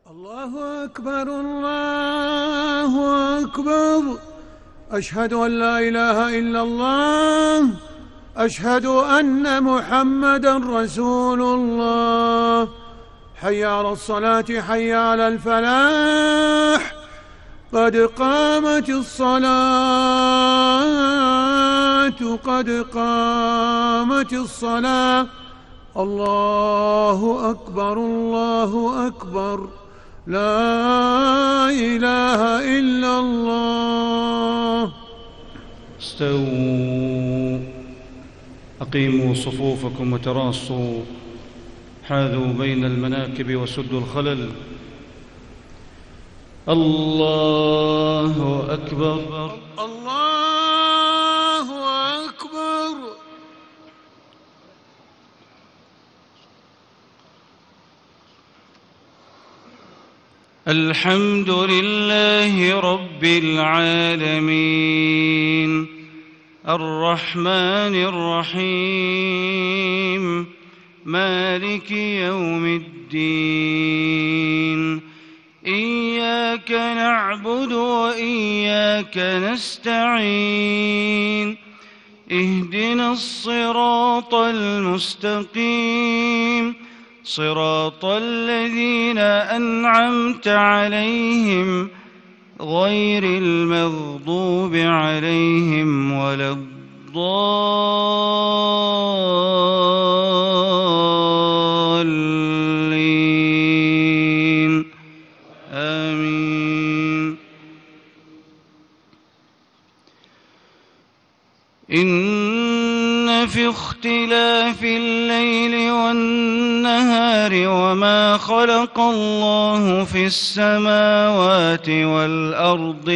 الله أكبر الله أكبر. أشهد أن لا إله إلا الله. أشهد أن محمدا رسول الله. حي على الصلاة حي على الفلاح. قد قامت الصلاة قد قامت الصلاة. الله أكبر الله أكبر. لا إله إلا الله. استووا، أقيموا صفوفكم وتراصوا، حاذوا بين المناكب وسدوا الخلل. الله أكبر الله أكبر. الحمد لله رب العالمين، الرحمن الرحيم، مالك يوم الدين. إياك نعبد وإياك نستعين. اهدنا الصراط المستقيم، صراط الذين أنعمت عليهم غير المغضوب عليهم ولا الضالين. آمين. إن في اختلاف الليل والنهار وما خلق الله في السماوات والأرض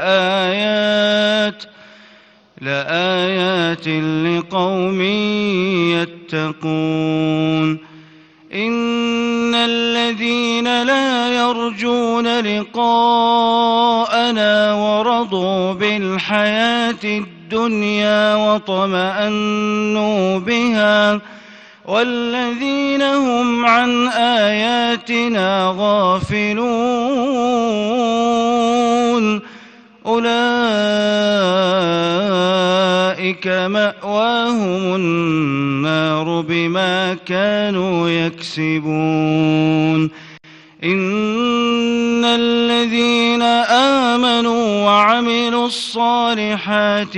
لآيات لقوم يتقون. إن الذين لا يرجون لقاءنا ورضوا بالحياة الدنيا واطمأنوا بها والذين هم عن آياتنا غافلون أولئك مأواهم النار بما كانوا يكسبون. إن الذين آمنوا وعملوا الصالحات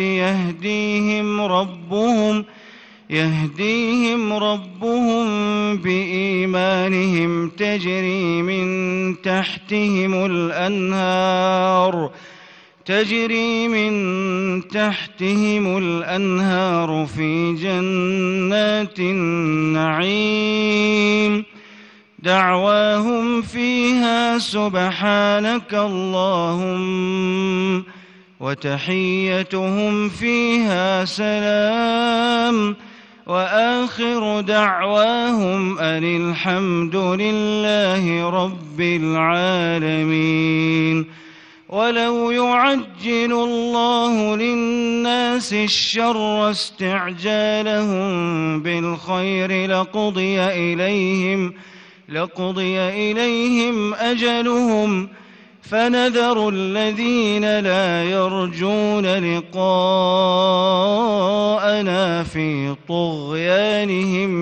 يهديهم ربهم بإيمانهم تجري من تحتهم الأنهار في جنات النعيم. دعواهم فيها سبحانك اللهم وتحيتهم فيها سلام وآخر دعواهم أن الحمد لله رب العالمين. ولو يعجل الله للناس الشر استعجالهم بالخير لقضي إليهم أجلهم فنذر الذين لا يرجون لقاءنا في طغيانهم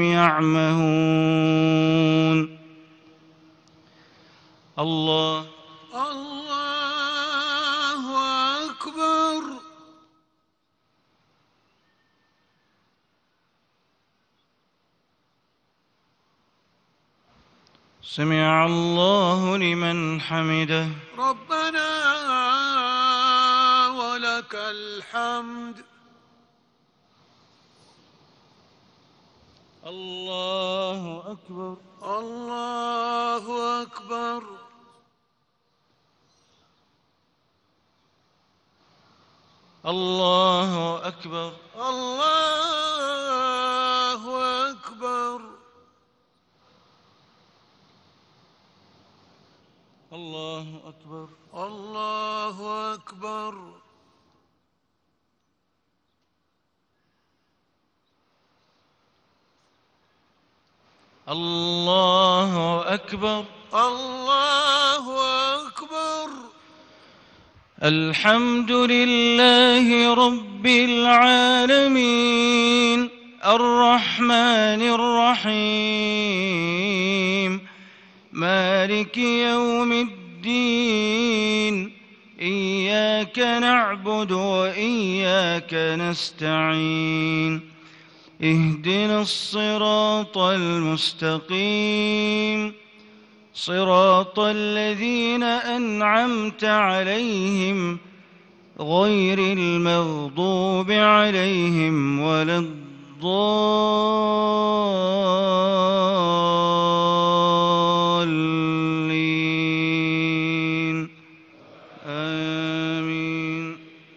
يعمهون. الله أكبر. سمع الله لمن حمده. ربنا ولك الحمد. الله أكبر الله أكبر. الله أكبر الله أكبر. الله أكبر الله أكبر. الله أكبر. الله الحمد لله رب العالمين الرحمن الرحيم مالك يوم الدين إياك نعبد وإياك نستعين اهدنا الصراط المستقيم صراط الذين أنعمت عليهم غير المغضوب عليهم ولا الضالين آمين.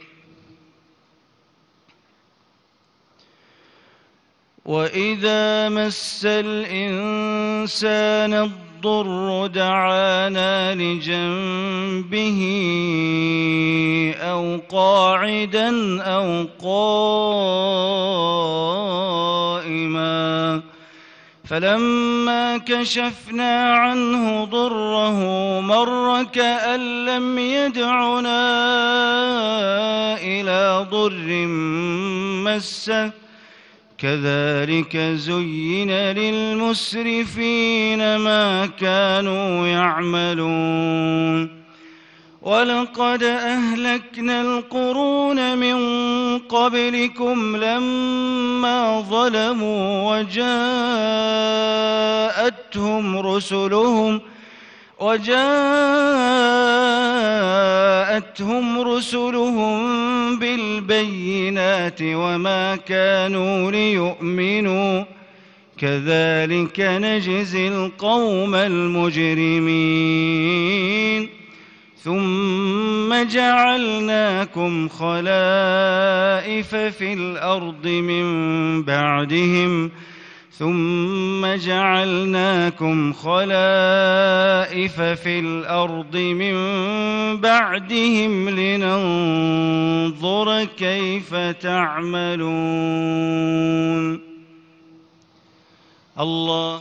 وإذا مس الإنسان الضر دعانا لجنبه أو قاعدا أو قائما فلما كشفنا عنه ضره مر كأن لم يدعنا إلى ضر مسه كذلك زين للمسرفين ما كانوا يعملون ولقد أهلكنا القرون من قبلكم لما ظلموا وجاءتهم رسلهم بالبينات وما كانوا ليؤمنوا كذلك نجزي القوم المجرمين ثم جعلناكم خلائف في الأرض من بعدهم لننظر كيف تعملون. الله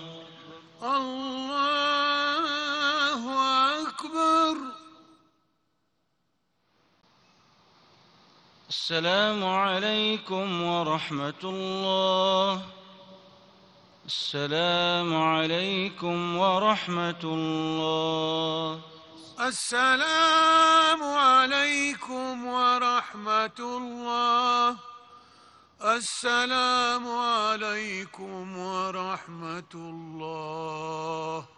أكبر. السلام عليكم ورحمة الله. السلام عليكم ورحمة الله. السلام عليكم ورحمة الله. السلام عليكم ورحمة الله.